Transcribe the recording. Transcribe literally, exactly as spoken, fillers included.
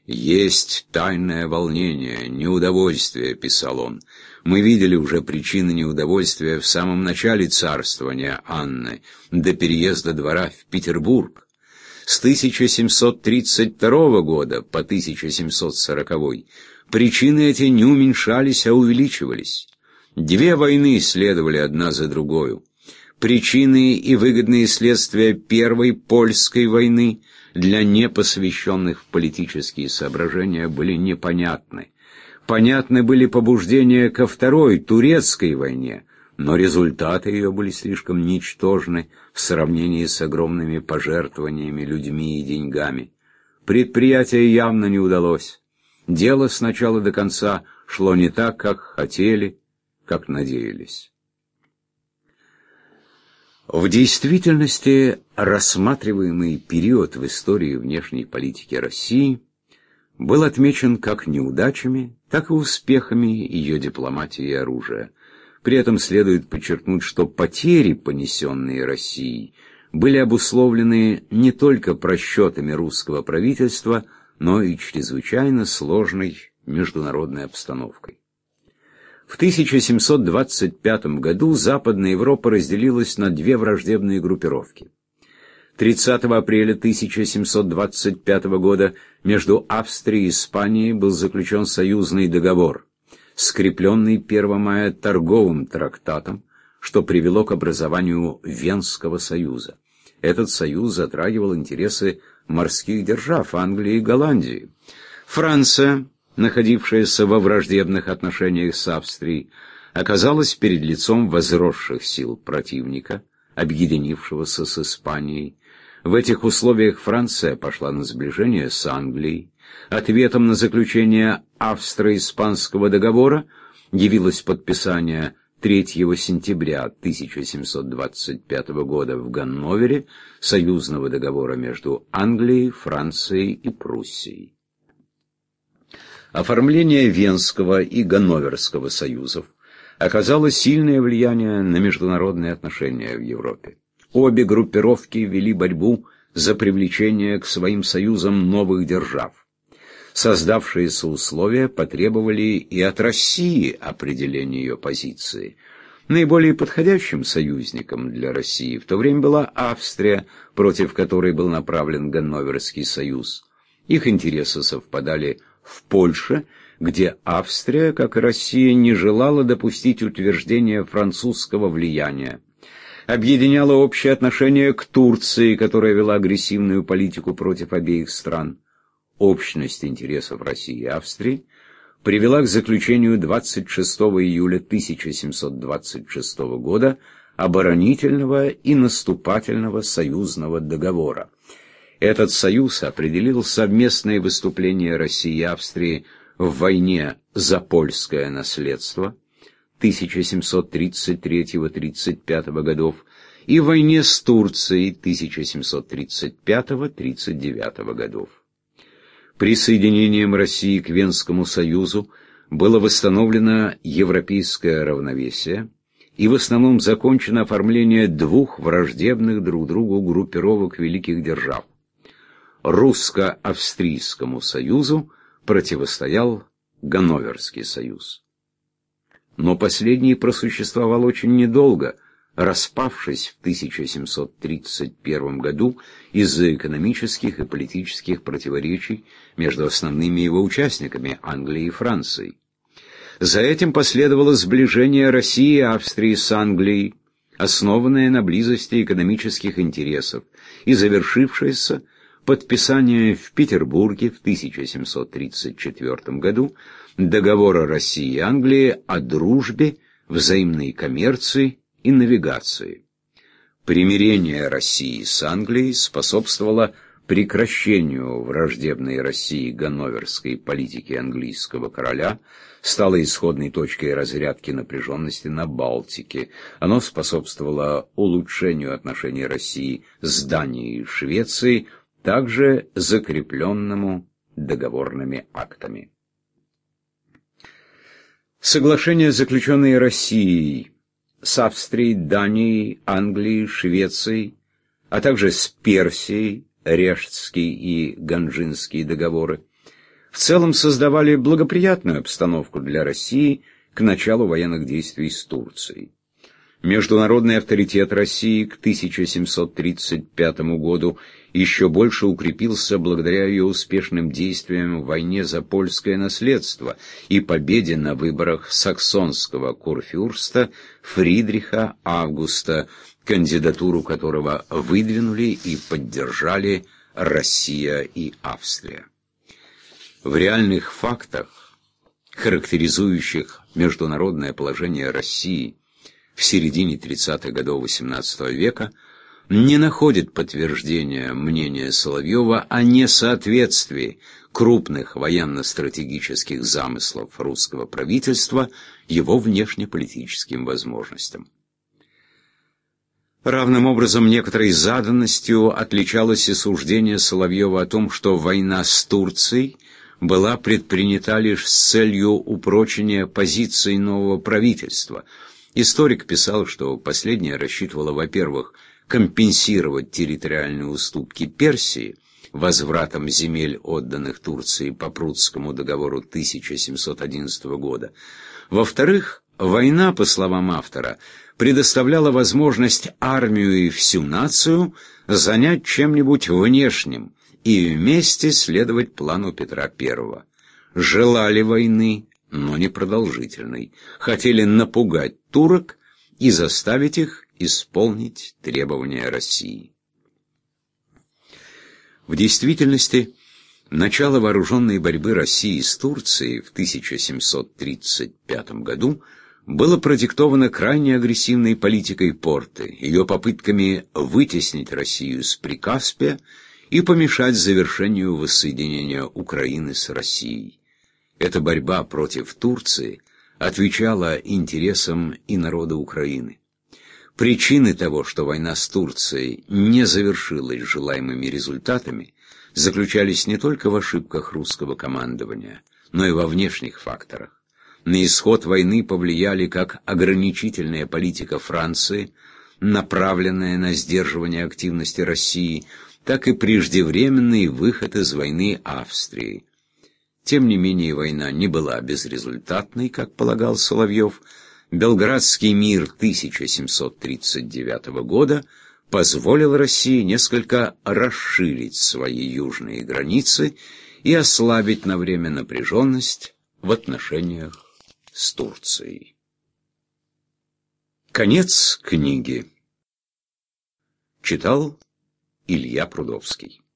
«Есть тайное волнение, неудовольствие», — писал он. «Мы видели уже причины неудовольствия в самом начале царствования Анны, до переезда двора в Петербург. С тысяча семьсот тридцать второго года по тысяча семьсот сороковой причины эти не уменьшались, а увеличивались. Две войны следовали одна за другою. Причины и выгодные следствия Первой Польской войны для непосвященных в политические соображения были непонятны. Понятны были побуждения ко Второй Турецкой войне, но результаты ее были слишком ничтожны в сравнении с огромными пожертвованиями людьми и деньгами. Предприятие явно не удалось. Дело с начала до конца шло не так, как хотели, как надеялись». В действительности, рассматриваемый период в истории внешней политики России был отмечен как неудачами, так и успехами ее дипломатии и оружия. При этом следует подчеркнуть, что потери, понесенные Россией, были обусловлены не только просчетами русского правительства, но и чрезвычайно сложной международной обстановкой. В тысяча семьсот двадцать пятом году Западная Европа разделилась на две враждебные группировки. тридцатого апреля тысяча семьсот двадцать пятого года между Австрией и Испанией был заключен союзный договор, скрепленный первого мая торговым трактатом, что привело к образованию Венского союза. Этот союз затрагивал интересы морских держав Англии и Голландии. Франция, находившаяся во враждебных отношениях с Австрией, оказалась перед лицом возросших сил противника, объединившегося с Испанией. В этих условиях Франция пошла на сближение с Англией. Ответом на заключение австро-испанского договора явилось подписание третьего сентября тысяча семьсот двадцать пятого года в Ганновере союзного договора между Англией, Францией и Пруссией. Оформление Венского и Ганноверского союзов оказало сильное влияние на международные отношения в Европе. Обе группировки вели борьбу за привлечение к своим союзам новых держав. Создавшиеся условия потребовали и от России определения ее позиции. Наиболее подходящим союзником для России в то время была Австрия, против которой был направлен Ганноверский союз. Их интересы совпадали в Польше, где Австрия, как и Россия, не желала допустить утверждения французского влияния. Объединяло общее отношение к Турции, которая вела агрессивную политику против обеих стран. Общность интересов России и Австрии привела к заключению двадцать шестого июля тысяча семьсот двадцать шестого года оборонительного и наступательного союзного договора. Этот союз определил совместное выступление России и Австрии в войне за польское наследство тысяча семьсот тридцать третьего — тридцать пятого годов и в войне с Турцией тысяча семьсот тридцать пятого — тридцать девятого годов. Присоединением России к Венскому союзу было восстановлено европейское равновесие и в основном закончено оформление двух враждебных друг другу группировок великих держав. Русско-австрийскому союзу противостоял Ганноверский союз. Но последний просуществовал очень недолго, распавшись в тысяча семьсот тридцать первом году из-за экономических и политических противоречий между основными его участниками Англией и Францией. За этим последовало сближение России и Австрии с Англией, основанное на близости экономических интересов, и завершившееся подписание в Петербурге в тысяча семьсот тридцать четвёртом году договора России и Англии о дружбе, взаимной коммерции и навигации. Примирение России с Англией способствовало прекращению враждебной России ганноверской политики английского короля, стало исходной точкой разрядки напряженности на Балтике. Оно способствовало улучшению отношений России с Данией и Швецией, также закрепленному договорными актами. Соглашения, заключенные Россией с Австрией, Данией, Англией, Швецией, а также с Персией, Рештский и Ганжинские договоры, в целом создавали благоприятную обстановку для России к началу военных действий с Турцией. Международный авторитет России к тысяча семьсот тридцать пятому году еще больше укрепился благодаря ее успешным действиям в войне за польское наследство и победе на выборах саксонского курфюрста Фридриха Августа, кандидатуру которого выдвинули и поддержали Россия и Австрия. В реальных фактах, характеризующих международное положение России в середине тридцатых годов восемнадцатого века, не находит подтверждения мнения Соловьева о несоответствии крупных военно-стратегических замыслов русского правительства его внешнеполитическим возможностям. Равным образом некоторой заданностью отличалось и суждение Соловьева о том, что война с Турцией была предпринята лишь с целью упрочения позиций нового правительства. Историк писал, что последнее рассчитывало, во-первых, компенсировать территориальные уступки Персии возвратом земель, отданных Турции по Прудскому договору тысяча семьсот одиннадцатого года. Во-вторых, война, по словам автора, предоставляла возможность армию и всю нацию занять чем-нибудь внешним и вместе следовать плану Петра Первого. Желали войны, но не продолжительной, хотели напугать турок и заставить их исполнить требования России. В действительности, начало вооруженной борьбы России с Турцией в тысяча семьсот тридцать пятом году было продиктовано крайне агрессивной политикой Порты, ее попытками вытеснить Россию с Прикаспия и помешать завершению воссоединения Украины с Россией. Эта борьба против Турции отвечала интересам и народа Украины. Причины того, что война с Турцией не завершилась желаемыми результатами, заключались не только в ошибках русского командования, но и во внешних факторах. На исход войны повлияли как ограничительная политика Франции, направленная на сдерживание активности России, так и преждевременный выход из войны Австрии. Тем не менее, война не была безрезультатной, как полагал Соловьев. Белградский мир тысяча семьсот тридцать девятого года позволил России несколько расширить свои южные границы и ослабить на время напряженность в отношениях с Турцией. Конец книги. Читал Илья Прудовский.